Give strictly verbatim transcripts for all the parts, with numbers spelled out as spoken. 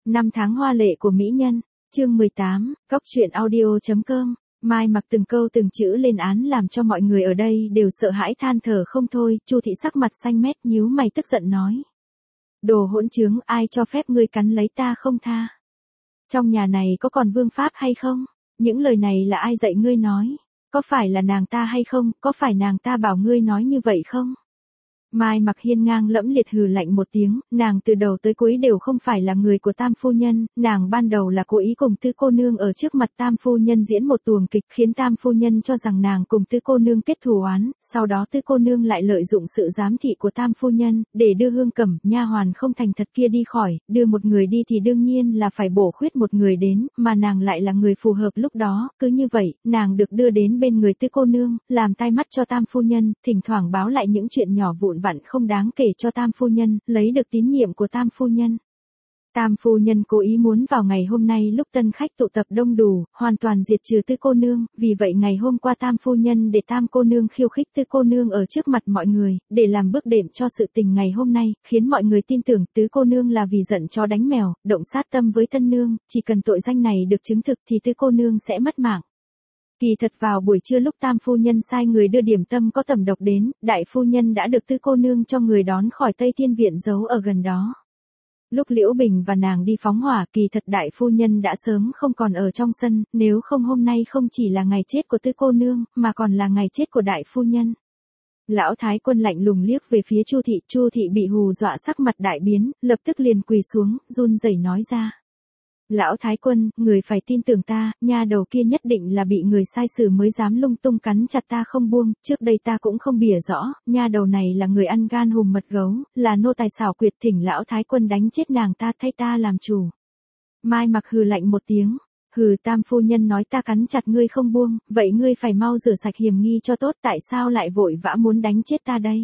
Năm tháng hoa lệ của mỹ nhân, chương mười tám, góc truyện audio chấm com. Mai Mặc từng câu từng chữ lên án làm cho mọi người ở đây đều sợ hãi than thở không thôi. Chu Thị sắc mặt xanh mét nhíu mày tức giận nói: Đồ hỗn trướng, ai cho phép ngươi cắn lấy ta không tha? Trong nhà này có còn vương pháp hay không? Những lời này là ai dạy ngươi nói? Có phải là nàng ta hay không? Có phải nàng ta bảo ngươi nói như vậy không? Mai Mặc hiên ngang lẫm liệt hừ lạnh một tiếng, nàng từ đầu tới cuối đều không phải là người của Tam phu nhân, nàng ban đầu là cố ý cùng Tư cô nương ở trước mặt Tam phu nhân diễn một tuồng kịch, khiến Tam phu nhân cho rằng nàng cùng Tư cô nương kết thù oán, sau đó Tư cô nương lại lợi dụng sự giám thị của Tam phu nhân để đưa Hương Cẩm, nha hoàn không thành thật kia đi khỏi, đưa một người đi thì đương nhiên là phải bổ khuyết một người đến, mà nàng lại là người phù hợp lúc đó, cứ như vậy, nàng được đưa đến bên người Tư cô nương, làm tai mắt cho Tam phu nhân, thỉnh thoảng báo lại những chuyện nhỏ vụn vặn không đáng kể cho Tam phu nhân, lấy được tín nhiệm của Tam phu nhân. Tam phu nhân cố ý muốn vào ngày hôm nay lúc tân khách tụ tập đông đủ, hoàn toàn diệt trừ Tư cô nương, vì vậy ngày hôm qua Tam phu nhân để Tam cô nương khiêu khích Tư cô nương ở trước mặt mọi người, để làm bước đệm cho sự tình ngày hôm nay, khiến mọi người tin tưởng Tứ cô nương là vì giận chó đánh mèo, động sát tâm với tân nương, chỉ cần tội danh này được chứng thực thì Tư cô nương sẽ mất mạng. Kỳ thật vào buổi trưa lúc Tam phu nhân sai người đưa điểm tâm có tẩm độc đến, đại phu nhân đã được Tư cô nương cho người đón khỏi Tây Thiên viện giấu ở gần đó. Lúc Liễu Bình và nàng đi phóng hỏa, kỳ thật đại phu nhân đã sớm không còn ở trong sân, nếu không hôm nay không chỉ là ngày chết của Tư cô nương, mà còn là ngày chết của đại phu nhân. Lão Thái Quân lạnh lùng liếc về phía Chu Thị, Chu Thị bị hù dọa sắc mặt đại biến, lập tức liền quỳ xuống, run rẩy nói ra: Lão Thái Quân, người phải tin tưởng ta, nha đầu kia nhất định là bị người sai xử mới dám lung tung cắn chặt ta không buông, trước đây ta cũng không bỉa rõ, nha đầu này là người ăn gan hùm mật gấu, là nô tài xảo quyệt, thỉnh Lão Thái Quân đánh chết nàng ta thay ta làm chủ. Mai Mặc hừ lạnh một tiếng: Hừ, Tam phu nhân nói ta cắn chặt ngươi không buông, vậy ngươi phải mau rửa sạch hiểm nghi cho tốt, tại sao lại vội vã muốn đánh chết ta đây?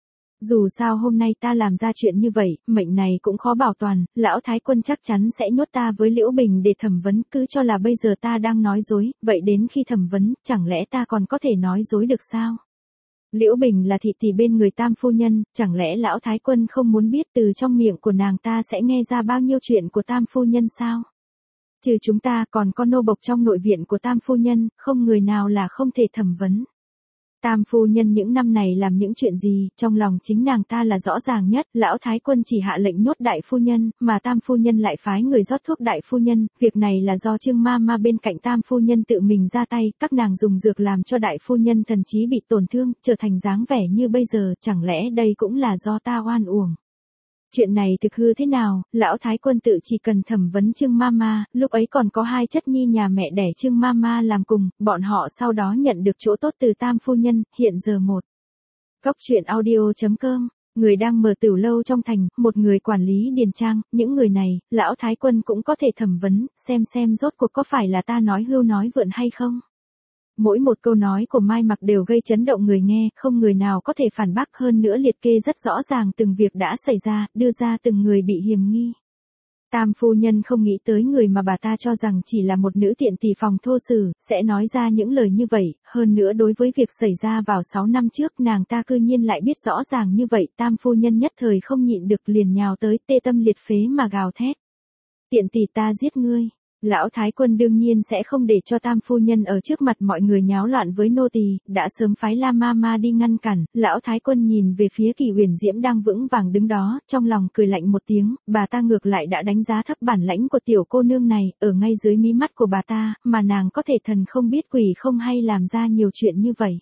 Dù sao hôm nay ta làm ra chuyện như vậy, mệnh này cũng khó bảo toàn, Lão Thái Quân chắc chắn sẽ nhốt ta với Liễu Bình để thẩm vấn, cứ cho là bây giờ ta đang nói dối, vậy đến khi thẩm vấn, chẳng lẽ ta còn có thể nói dối được sao? Liễu Bình là thị tỷ bên người Tam phu nhân, chẳng lẽ Lão Thái Quân không muốn biết từ trong miệng của nàng ta sẽ nghe ra bao nhiêu chuyện của Tam phu nhân sao? Trừ chúng ta còn có nô bộc trong nội viện của Tam phu nhân, không người nào là không thể thẩm vấn. Tam phu nhân những năm này làm những chuyện gì, trong lòng chính nàng ta là rõ ràng nhất, Lão Thái Quân chỉ hạ lệnh nhốt đại phu nhân, mà Tam phu nhân lại phái người rót thuốc đại phu nhân, việc này là do Trương ma ma bên cạnh Tam phu nhân tự mình ra tay, các nàng dùng dược làm cho đại phu nhân thần trí bị tổn thương, trở thành dáng vẻ như bây giờ, chẳng lẽ đây cũng là do ta oan uổng? Chuyện này thực hư thế nào, Lão Thái Quân tự chỉ cần thẩm vấn Trương Mama, lúc ấy còn có hai chất nhi nhà mẹ đẻ Trương Mama làm cùng, bọn họ sau đó nhận được chỗ tốt từ Tam phu nhân, hiện giờ một. Góc truyện audio chấm com, người đang mở tửu lâu trong thành, một người quản lý điền trang, những người này, Lão Thái Quân cũng có thể thẩm vấn, xem xem rốt cuộc có phải là ta nói hưu nói vượn hay không. Mỗi một câu nói của Mai Mặc đều gây chấn động người nghe, không người nào có thể phản bác, hơn nữa liệt kê rất rõ ràng từng việc đã xảy ra, đưa ra từng người bị hiềm nghi. Tam phu nhân không nghĩ tới người mà bà ta cho rằng chỉ là một nữ tiện tỷ phòng thô sử, sẽ nói ra những lời như vậy, hơn nữa đối với việc xảy ra vào sáu năm trước nàng ta cư nhiên lại biết rõ ràng như vậy, Tam phu nhân nhất thời không nhịn được liền nhào tới tê tâm liệt phế mà gào thét. Tiện tỷ, ta giết ngươi. Lão Thái Quân đương nhiên sẽ không để cho Tam phu nhân ở trước mặt mọi người nháo loạn với nô tỳ, đã sớm phái La Mama đi ngăn cản. Lão Thái Quân nhìn về phía Kỳ Huyền Diễm đang vững vàng đứng đó, trong lòng cười lạnh một tiếng, bà ta ngược lại đã đánh giá thấp bản lãnh của tiểu cô nương này, ở ngay dưới mí mắt của bà ta, mà nàng có thể thần không biết quỷ không hay làm ra nhiều chuyện như vậy.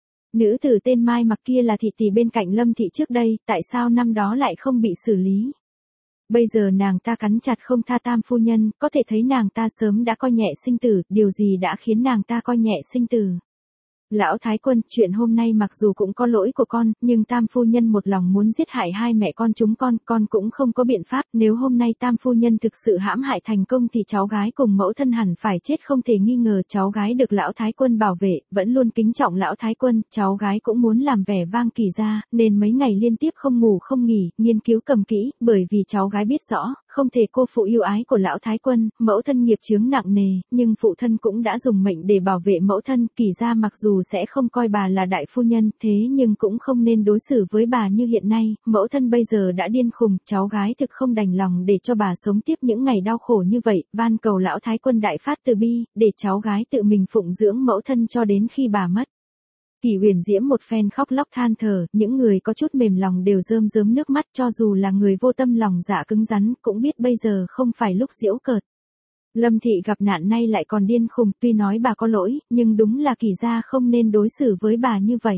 Nữ tử tên Mai Mặc kia là thị tỷ bên cạnh Lâm thị trước đây, tại sao năm đó lại không bị xử lý? Bây giờ nàng ta cắn chặt không tha Tam phu nhân, có thể thấy nàng ta sớm đã coi nhẹ sinh tử, điều gì đã khiến nàng ta coi nhẹ sinh tử. Lão Thái Quân, chuyện hôm nay mặc dù cũng có lỗi của con, nhưng Tam phu nhân một lòng muốn giết hại hai mẹ con chúng con, con cũng không có biện pháp, nếu hôm nay Tam phu nhân thực sự hãm hại thành công thì cháu gái cùng mẫu thân hẳn phải chết không thể nghi ngờ, cháu gái được Lão Thái Quân bảo vệ, vẫn luôn kính trọng Lão Thái Quân, cháu gái cũng muốn làm vẻ vang Kỳ gia, nên mấy ngày liên tiếp không ngủ không nghỉ, nghiên cứu cầm kỹ, bởi vì cháu gái biết rõ, không thể cô phụ yêu ái của lão thái quân, mẫu thân nghiệp chướng nặng nề, nhưng phụ thân cũng đã dùng mệnh để bảo vệ mẫu thân, Kỳ gia mặc dù sẽ không coi bà là đại phu nhân, thế nhưng cũng không nên đối xử với bà như hiện nay, mẫu thân bây giờ đã điên khùng, cháu gái thực không đành lòng để cho bà sống tiếp những ngày đau khổ như vậy, van cầu lão thái quân đại phát từ bi, để cháu gái tự mình phụng dưỡng mẫu thân cho đến khi bà mất. Kỳ Huyền Diễm một phen khóc lóc than thở, những người có chút mềm lòng đều rơm rớm nước mắt, cho dù là người vô tâm lòng dạ cứng rắn, cũng biết bây giờ không phải lúc giễu cợt. Lâm thị gặp nạn nay lại còn điên khùng, tuy nói bà có lỗi, nhưng đúng là Kỳ gia không nên đối xử với bà như vậy.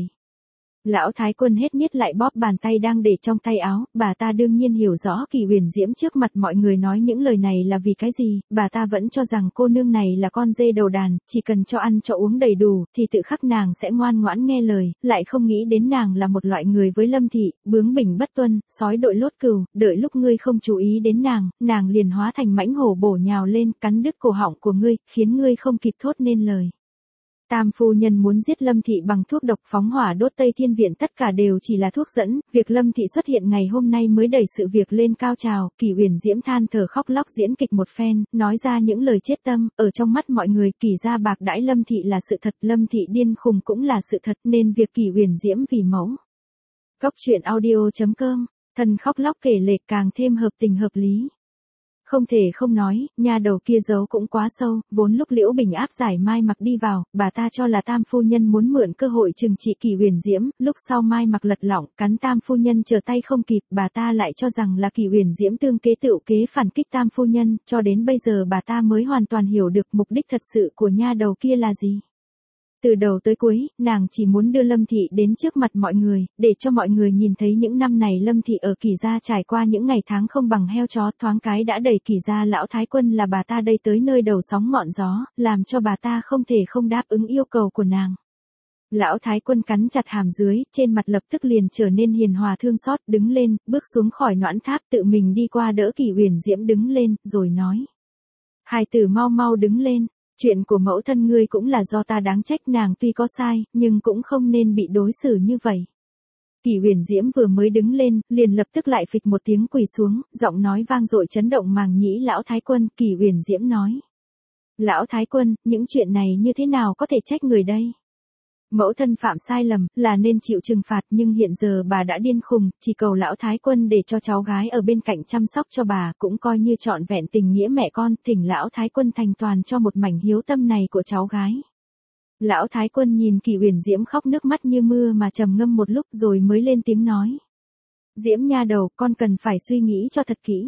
Lão thái quân hết niết lại bóp bàn tay đang để trong tay áo, bà ta đương nhiên hiểu rõ Kỳ Huyền Diễm trước mặt mọi người nói những lời này là vì cái gì, bà ta vẫn cho rằng cô nương này là con dê đầu đàn, chỉ cần cho ăn cho uống đầy đủ, thì tự khắc nàng sẽ ngoan ngoãn nghe lời, lại không nghĩ đến nàng là một loại người với Lâm thị, bướng bỉnh bất tuân, sói đội lốt cừu, đợi lúc ngươi không chú ý đến nàng, nàng liền hóa thành mãnh hổ bổ nhào lên, cắn đứt cổ họng của ngươi, khiến ngươi không kịp thốt nên lời. Tam phu nhân muốn giết Lâm thị bằng thuốc độc phóng hỏa đốt Tây Thiên viện, tất cả đều chỉ là thuốc dẫn, việc Lâm thị xuất hiện ngày hôm nay mới đẩy sự việc lên cao trào. Kỳ Huyền Diễm than thở khóc lóc diễn kịch một phen, nói ra những lời chết tâm, ở trong mắt mọi người Kỳ gia bạc đãi Lâm thị là sự thật, Lâm thị điên khùng cũng là sự thật, nên việc Kỳ Huyền Diễm vì mẫu. Cốc truyện audio chấm com, thân khóc lóc kể lể càng thêm hợp tình hợp lý. Không thể không nói, nha đầu kia giấu cũng quá sâu, vốn lúc Liễu Bình áp giải Mai Mặc đi vào, bà ta cho là Tam phu nhân muốn mượn cơ hội trừng trị Kỳ Huyền Diễm, lúc sau Mai Mặc lật lọng, cắn Tam phu nhân trở tay không kịp, bà ta lại cho rằng là Kỳ Huyền Diễm tương kế tựu kế phản kích Tam phu nhân, cho đến bây giờ bà ta mới hoàn toàn hiểu được mục đích thật sự của nha đầu kia là gì. Từ đầu tới cuối, nàng chỉ muốn đưa Lâm thị đến trước mặt mọi người, để cho mọi người nhìn thấy những năm này Lâm thị ở Kỳ gia trải qua những ngày tháng không bằng heo chó, thoáng cái đã đẩy Kỳ gia lão thái quân là bà ta đây tới nơi đầu sóng ngọn gió, làm cho bà ta không thể không đáp ứng yêu cầu của nàng. Lão thái quân cắn chặt hàm dưới, trên mặt lập tức liền trở nên hiền hòa thương xót, đứng lên, bước xuống khỏi noãn tháp, tự mình đi qua đỡ Kỳ Huyền Diễm đứng lên, rồi nói: "Hài tử mau mau đứng lên. Chuyện của mẫu thân ngươi cũng là do ta đáng trách, nàng tuy có sai, nhưng cũng không nên bị đối xử như vậy." Kỳ Huyền Diễm vừa mới đứng lên, liền lập tức lại phịch một tiếng quỳ xuống, giọng nói vang dội chấn động màng nhĩ lão thái quân. Kỳ Huyền Diễm nói: "Lão thái quân, những chuyện này như thế nào có thể trách người đây? Mẫu thân phạm sai lầm, là nên chịu trừng phạt, nhưng hiện giờ bà đã điên khùng, chỉ cầu lão thái quân để cho cháu gái ở bên cạnh chăm sóc cho bà, cũng coi như trọn vẹn tình nghĩa mẹ con, thỉnh lão thái quân thành toàn cho một mảnh hiếu tâm này của cháu gái." Lão thái quân nhìn Kỳ Huyền Diễm khóc nước mắt như mưa mà trầm ngâm một lúc rồi mới lên tiếng nói: "Diễm nha đầu, con cần phải suy nghĩ cho thật kỹ.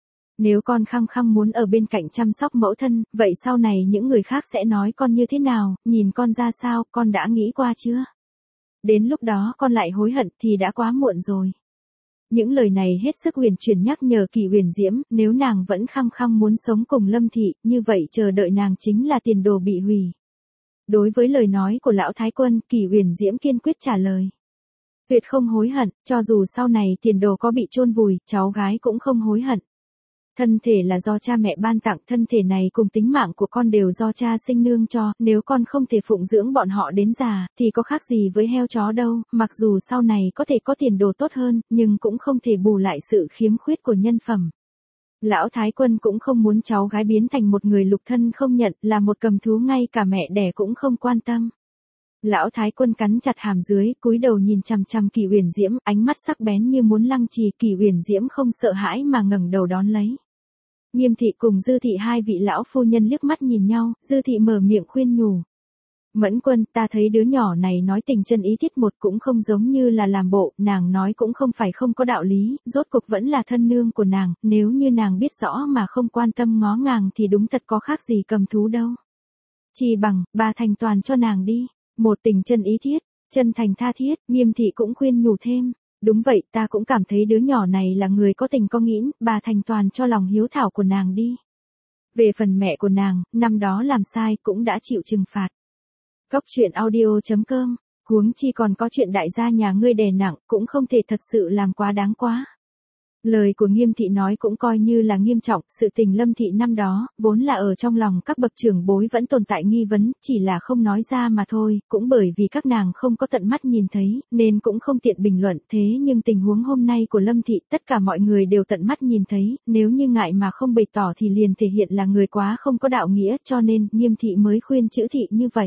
Nếu con khăng khăng muốn ở bên cạnh chăm sóc mẫu thân, vậy sau này những người khác sẽ nói con như thế nào, nhìn con ra sao, con đã nghĩ qua chưa? Đến lúc đó con lại hối hận thì đã quá muộn rồi." Những lời này hết sức huyền chuyển nhắc nhở Kỳ Huyền Diễm, nếu nàng vẫn khăng khăng muốn sống cùng Lâm thị, như vậy chờ đợi nàng chính là tiền đồ bị hủy. Đối với lời nói của lão thái quân, Kỳ Huyền Diễm kiên quyết trả lời: "Tuyệt không hối hận, cho dù sau này tiền đồ có bị chôn vùi, cháu gái cũng không hối hận. Thân thể là do cha mẹ ban tặng, thân thể này cùng tính mạng của con đều do cha sinh nương cho, nếu con không thể phụng dưỡng bọn họ đến già, thì có khác gì với heo chó đâu, mặc dù sau này có thể có tiền đồ tốt hơn, nhưng cũng không thể bù lại sự khiếm khuyết của nhân phẩm." Lão thái quân cũng không muốn cháu gái biến thành một người lục thân không nhận, là một cầm thú ngay cả mẹ đẻ cũng không quan tâm. Lão thái quân cắn chặt hàm dưới, cúi đầu nhìn chằm chằm Kỳ Huyền Diễm, ánh mắt sắc bén như muốn lăng trì. Kỳ Huyền Diễm không sợ hãi mà ngẩng đầu đón lấy. Nghiêm thị cùng Dư thị hai vị lão phu nhân liếc mắt nhìn nhau, Dư thị mở miệng khuyên nhủ: "Mẫn Quân, ta thấy đứa nhỏ này nói tình chân ý thiết một cũng không giống như là làm bộ, nàng nói cũng không phải không có đạo lý, rốt cuộc vẫn là thân nương của nàng, nếu như nàng biết rõ mà không quan tâm ngó ngàng thì đúng thật có khác gì cầm thú đâu. Chỉ bằng, bà thành toàn cho nàng đi, một tình chân ý thiết, chân thành tha thiết." Nghiêm thị cũng khuyên nhủ thêm: "Đúng vậy, ta cũng cảm thấy đứa nhỏ này là người có tình có nghĩa, bà thành toàn cho lòng hiếu thảo của nàng đi. Về phần mẹ của nàng, năm đó làm sai cũng đã chịu trừng phạt." Cốc truyện audio chấm com, huống chi còn có chuyện đại gia nhà ngươi đè nặng, cũng không thể thật sự làm quá đáng quá. Lời của Nghiêm thị nói cũng coi như là nghiêm trọng, sự tình Lâm thị năm đó, vốn là ở trong lòng các bậc trưởng bối vẫn tồn tại nghi vấn, chỉ là không nói ra mà thôi, cũng bởi vì các nàng không có tận mắt nhìn thấy, nên cũng không tiện bình luận, thế nhưng tình huống hôm nay của Lâm thị, tất cả mọi người đều tận mắt nhìn thấy, nếu như ngại mà không bày tỏ thì liền thể hiện là người quá không có đạo nghĩa, cho nên, Nghiêm thị mới khuyên Chữ thị như vậy.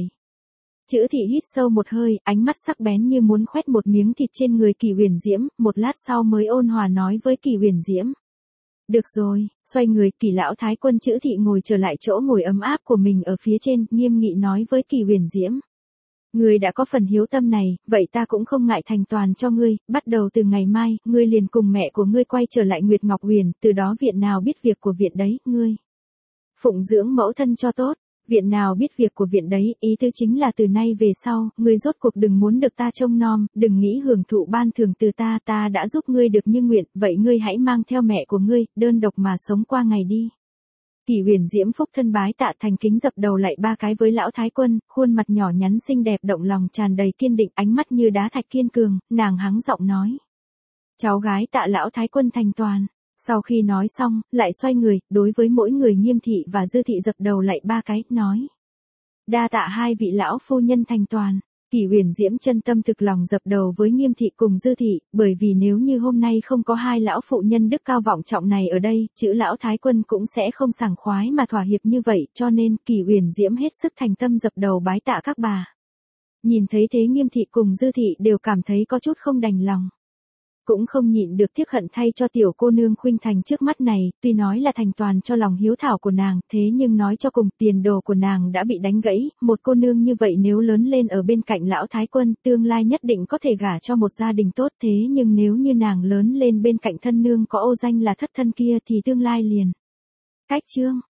Chữ thị hít sâu một hơi, ánh mắt sắc bén như muốn khoét một miếng thịt trên người Kỳ Huyền Diễm, một lát sau mới ôn hòa nói với Kỳ Huyền Diễm. Được rồi, xoay người, Kỳ lão thái quân. Chữ thị ngồi trở lại chỗ ngồi ấm áp của mình ở phía trên, nghiêm nghị nói với Kỳ Huyền Diễm. Ngươi đã có phần hiếu tâm này, vậy ta cũng không ngại thành toàn cho ngươi, bắt đầu từ ngày mai, ngươi liền cùng mẹ của ngươi quay trở lại Nguyệt Ngọc Huyền, từ đó viện nào biết việc của viện đấy, ngươi phụng dưỡng mẫu thân cho tốt. Viện nào biết việc của viện đấy, ý tứ chính là từ nay về sau, ngươi rốt cuộc đừng muốn được ta trông nom, đừng nghĩ hưởng thụ ban thưởng từ ta, ta đã giúp ngươi được như nguyện, vậy ngươi hãy mang theo mẹ của ngươi, đơn độc mà sống qua ngày đi. Kỳ Huyền Diễm phúc thân bái tạ thành kính dập đầu lại ba cái với lão thái quân, khuôn mặt nhỏ nhắn xinh đẹp động lòng tràn đầy kiên định, ánh mắt như đá thạch kiên cường, nàng hắng giọng nói. Cháu gái tạ lão thái quân thành toàn. Sau khi nói xong, lại xoay người, đối với mỗi người Nghiêm thị và Dư thị dập đầu lại ba cái, nói. Đa tạ hai vị lão phu nhân thành toàn. Kỳ Huyền Diễm chân tâm thực lòng dập đầu với Nghiêm thị cùng Dư thị, bởi vì nếu như hôm nay không có hai lão phụ nhân đức cao vọng trọng này ở đây, chữ lão thái quân cũng sẽ không sảng khoái mà thỏa hiệp như vậy, cho nên Kỳ Huyền Diễm hết sức thành tâm dập đầu bái tạ các bà. Nhìn thấy thế Nghiêm thị cùng Dư thị đều cảm thấy có chút không đành lòng. Cũng không nhịn được tiếc hận thay cho tiểu cô nương khuynh thành trước mắt này, tuy nói là thành toàn cho lòng hiếu thảo của nàng, thế nhưng nói cho cùng tiền đồ của nàng đã bị đánh gãy, một cô nương như vậy nếu lớn lên ở bên cạnh lão thái quân, tương lai nhất định có thể gả cho một gia đình tốt, thế nhưng nếu như nàng lớn lên bên cạnh thân nương có ô danh là thất thân kia thì tương lai liền cách chương.